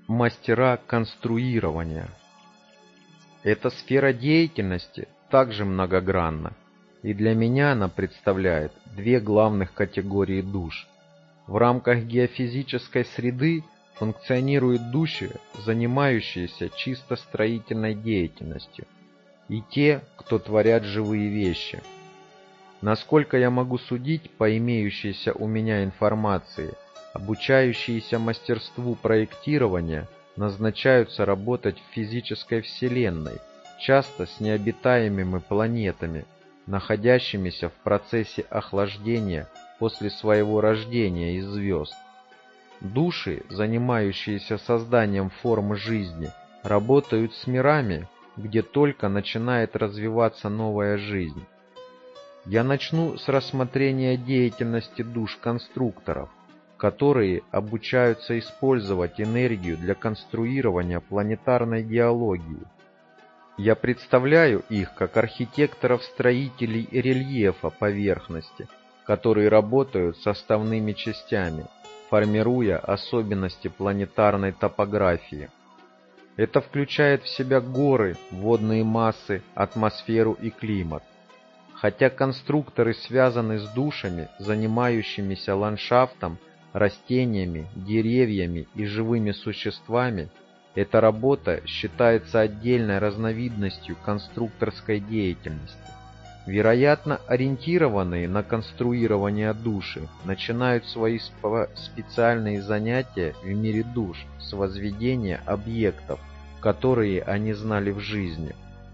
Мастера конструирования. Эта сфера деятельности также многогранна, и для меня она представляет две главных категории душ. В рамках геофизической среды функционируют души, занимающиеся чисто строительной деятельностью, и те, кто творят живые вещи. Насколько я могу судить по имеющейся у меня информации, обучающиеся мастерству проектирования назначаются работать в физической вселенной, часто с необитаемыми планетами, находящимися в процессе охлаждения после своего рождения из звезд. Души, занимающиеся созданием форм жизни, работают с мирами, где только начинает развиваться новая жизнь. Я начну с рассмотрения деятельности душ-конструкторов, которые обучаются использовать энергию для конструирования планетарной геологии. Я представляю их как архитекторов-строителей рельефа поверхности, которые работают с составными частями, формируя особенности планетарной топографии. Это включает в себя горы, водные массы, атмосферу и климат. Хотя конструкторы связаны с душами, занимающимися ландшафтом, растениями, деревьями и живыми существами, эта работа считается отдельной разновидностью конструкторской деятельности. Вероятно, ориентированные на конструирование души начинают свои специальные занятия в мире душ с возведения объектов, которые они знали в жизни.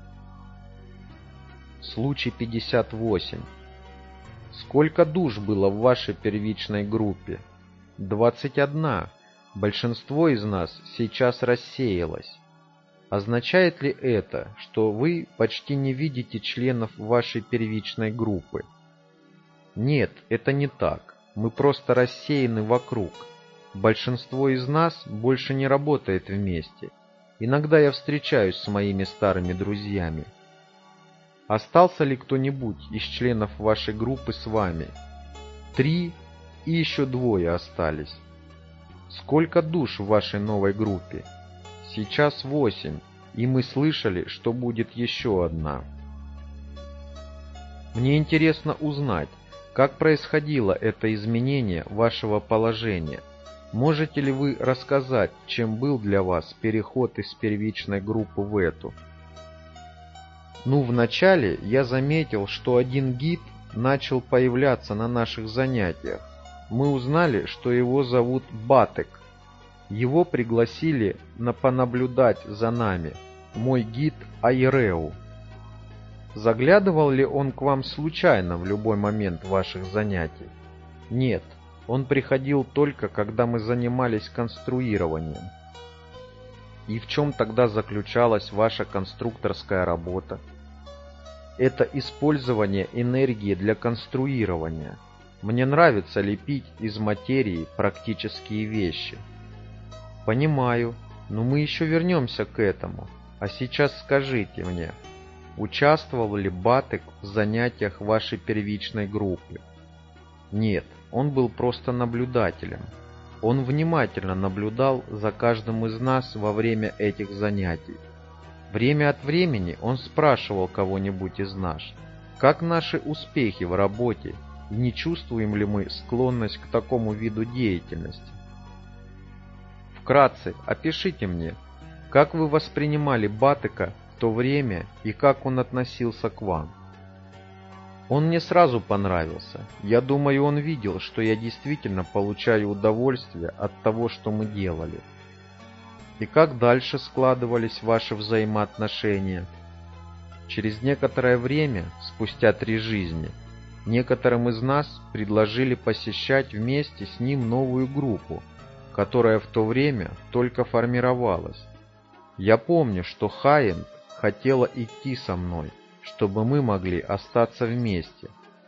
Случай 58. Сколько душ было в вашей первичной группе? 21. Большинство из нас сейчас рассеялось. Означает ли это, что вы почти не видите членов вашей первичной группы? Нет, это не так. Мы просто рассеяны вокруг. Большинство из нас больше не работает вместе. Иногда я встречаюсь с моими старыми друзьями. Остался ли кто-нибудь из членов вашей группы с вами? 3 и еще 2 остались. Сколько душ в вашей новой группе? Сейчас 8, и мы слышали, что будет еще 1. Мне интересно узнать, как происходило это изменение вашего положения. Можете ли вы рассказать, чем был для вас переход из первичной группы в эту? Вначале я заметил, что один гид начал появляться на наших занятиях. Мы узнали, что его зовут Батек. Его пригласили понаблюдать за нами, мой гид Айреу. Заглядывал ли он к вам случайно в любой момент ваших занятий? Нет, он приходил только, когда мы занимались конструированием. И в чем тогда заключалась ваша конструкторская работа? Это использование энергии для конструирования. Мне нравится лепить из материи практические вещи. Понимаю, но мы еще вернемся к этому. А сейчас скажите мне, участвовал ли Батек в занятиях вашей первичной группы? Нет, он был просто наблюдателем. Он внимательно наблюдал за каждым из нас во время этих занятий. Время от времени он спрашивал кого-нибудь из нас, как наши успехи в работе, и не чувствуем ли мы склонность к такому виду деятельности. Вкратце опишите мне, как вы воспринимали Батека в то время и как он относился к вам. Он мне сразу понравился. Я думаю, он видел, что я действительно получаю удовольствие от того, что мы делали. И как дальше складывались ваши взаимоотношения? Через некоторое время, спустя 3 жизни, некоторым из нас предложили посещать вместе с ним новую группу, которая в то время только формировалась. Я помню, что Хайент хотела идти со мной, чтобы мы могли остаться вместе.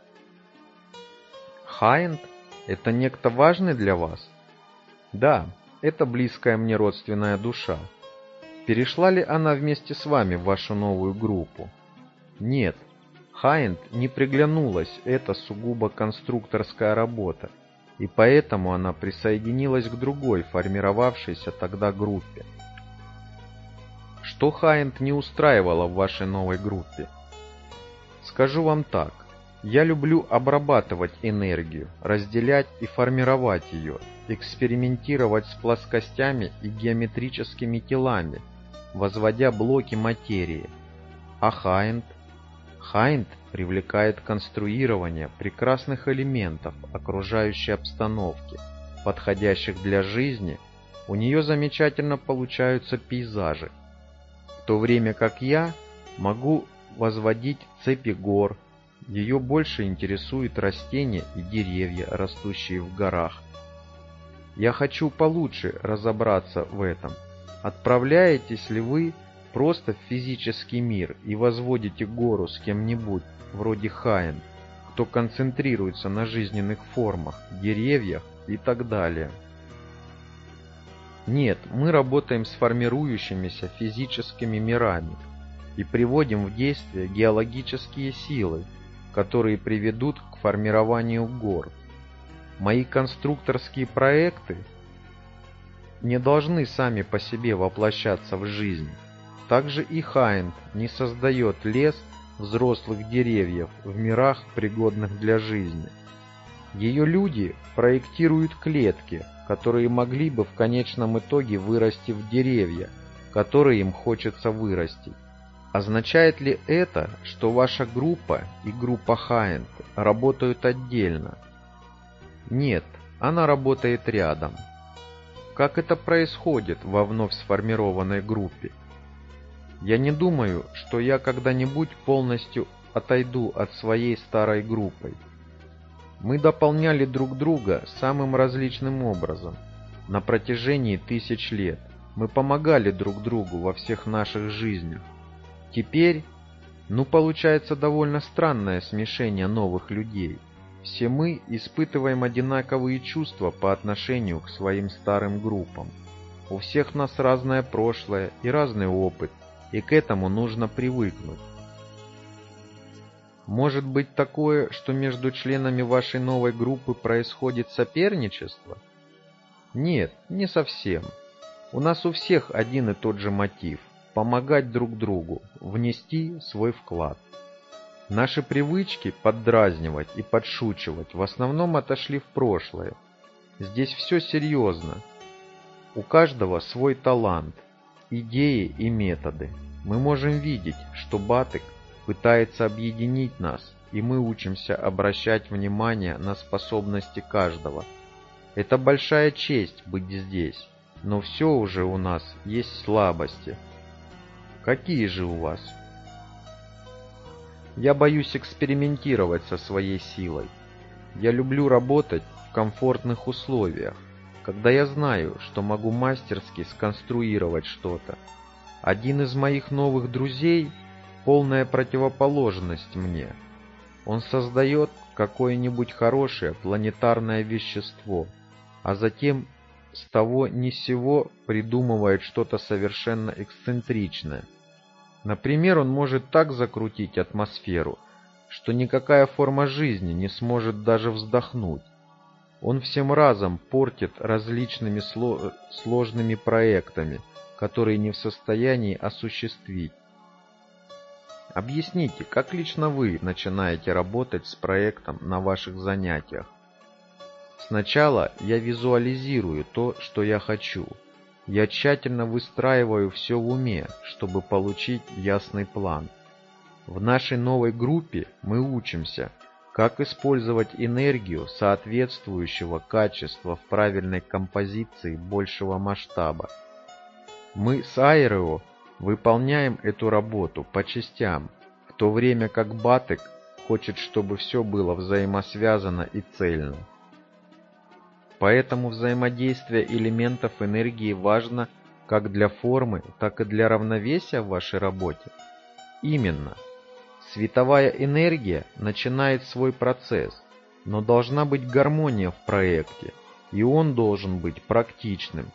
Хайент – это некто важный для вас? Да, это близкая мне родственная душа. Перешла ли она вместе с вами в вашу новую группу? Нет, Хайент не приглянулась эта сугубо конструкторская работа. и поэтому она присоединилась к другой, формировавшейся тогда группе. Что Хайнт не устраивало в вашей новой группе? Скажу вам так. Я люблю обрабатывать энергию, разделять и формировать ее, экспериментировать с плоскостями и геометрическими телами, возводя блоки материи. А Хайнт? Хайнт привлекает конструирование прекрасных элементов окружающей обстановки, подходящих для жизни. У нее замечательно получаются пейзажи, в то время как я могу возводить цепи гор. Ее больше интересуют растения и деревья, растущие в горах. Я хочу получше разобраться в этом. Отправляетесь ли вы просто в физический мир и возводите гору с кем-нибудь, вроде Хайнт, кто концентрируется на жизненных формах, деревьях и так далее? Нет, мы работаем с формирующимися физическими мирами и приводим в действие геологические силы, которые приведут к формированию гор. Мои конструкторские проекты не должны сами по себе воплощаться в жизнь. Также и Хайнт не создает лес взрослых деревьев в мирах, пригодных для жизни. Ее люди проектируют клетки, которые могли бы в конечном итоге вырасти в деревья, которые им хочется вырастить. Означает ли это, что ваша группа и группа Хайнт работают отдельно? Нет, она работает рядом. Как это происходит во вновь сформированной группе? Я не думаю, что я когда-нибудь полностью отойду от своей старой группы. Мы дополняли друг друга самым различным образом. На протяжении тысяч лет мы помогали друг другу во всех наших жизнях. Теперь, получается довольно странное смешение новых людей. Все мы испытываем одинаковые чувства по отношению к своим старым группам. У всех нас разное прошлое и разный опыт, и к этому нужно привыкнуть. Может быть такое, что между членами вашей новой группы происходит соперничество? Нет, не совсем. У нас у всех один и тот же мотив – помогать друг другу, внести свой вклад. Наши привычки поддразнивать и подшучивать в основном отошли в прошлое. Здесь все серьезно. У каждого свой талант, идеи и методы. Мы можем видеть, что Батек пытается объединить нас, и мы учимся обращать внимание на способности каждого. Это большая честь быть здесь, но все уже у нас есть слабости. Какие же у вас? Я боюсь экспериментировать со своей силой. Я люблю работать в комфортных условиях, когда я знаю, что могу мастерски сконструировать что-то. Один из моих новых друзей – полная противоположность мне. Он создает какое-нибудь хорошее планетарное вещество, а затем с того ни с сего придумывает что-то совершенно эксцентричное. Например, он может так закрутить атмосферу, что никакая форма жизни не сможет даже вздохнуть. Он всем разом портит различными сложными проектами, которые не в состоянии осуществить. Объясните, как лично вы начинаете работать с проектом на ваших занятиях? Сначала я визуализирую то, что я хочу. Я тщательно выстраиваю все в уме, чтобы получить ясный план. В нашей новой группе мы учимся, как использовать энергию соответствующего качества в правильной композиции большего масштаба. Мы с Айрео выполняем эту работу по частям, в то время как Батек хочет, чтобы все было взаимосвязано и цельно. Поэтому взаимодействие элементов энергии важно как для формы, так и для равновесия в вашей работе. Именно. Световая энергия начинает свой процесс, но должна быть гармония в проекте, и он должен быть практичным.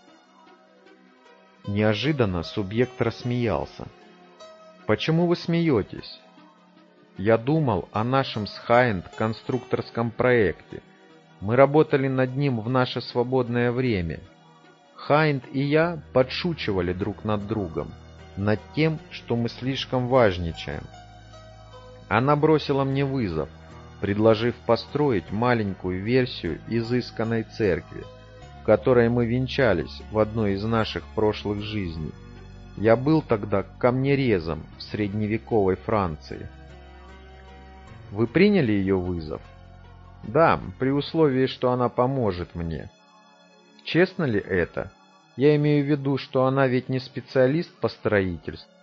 Неожиданно субъект рассмеялся. «Почему вы смеетесь?» «Я думал о нашем с Хайнт конструкторском проекте. Мы работали над ним в наше свободное время. Хайнд и я подшучивали друг над другом, над тем, что мы слишком важничаем. Она бросила мне вызов, предложив построить маленькую версию изысканной церкви, в которой мы венчались в одной из наших прошлых жизней. Я был тогда камнерезом в средневековой Франции. Вы приняли ее вызов? Да, при условии, что она поможет мне. Честно ли это? Я имею в виду, что она ведь не специалист по строительству.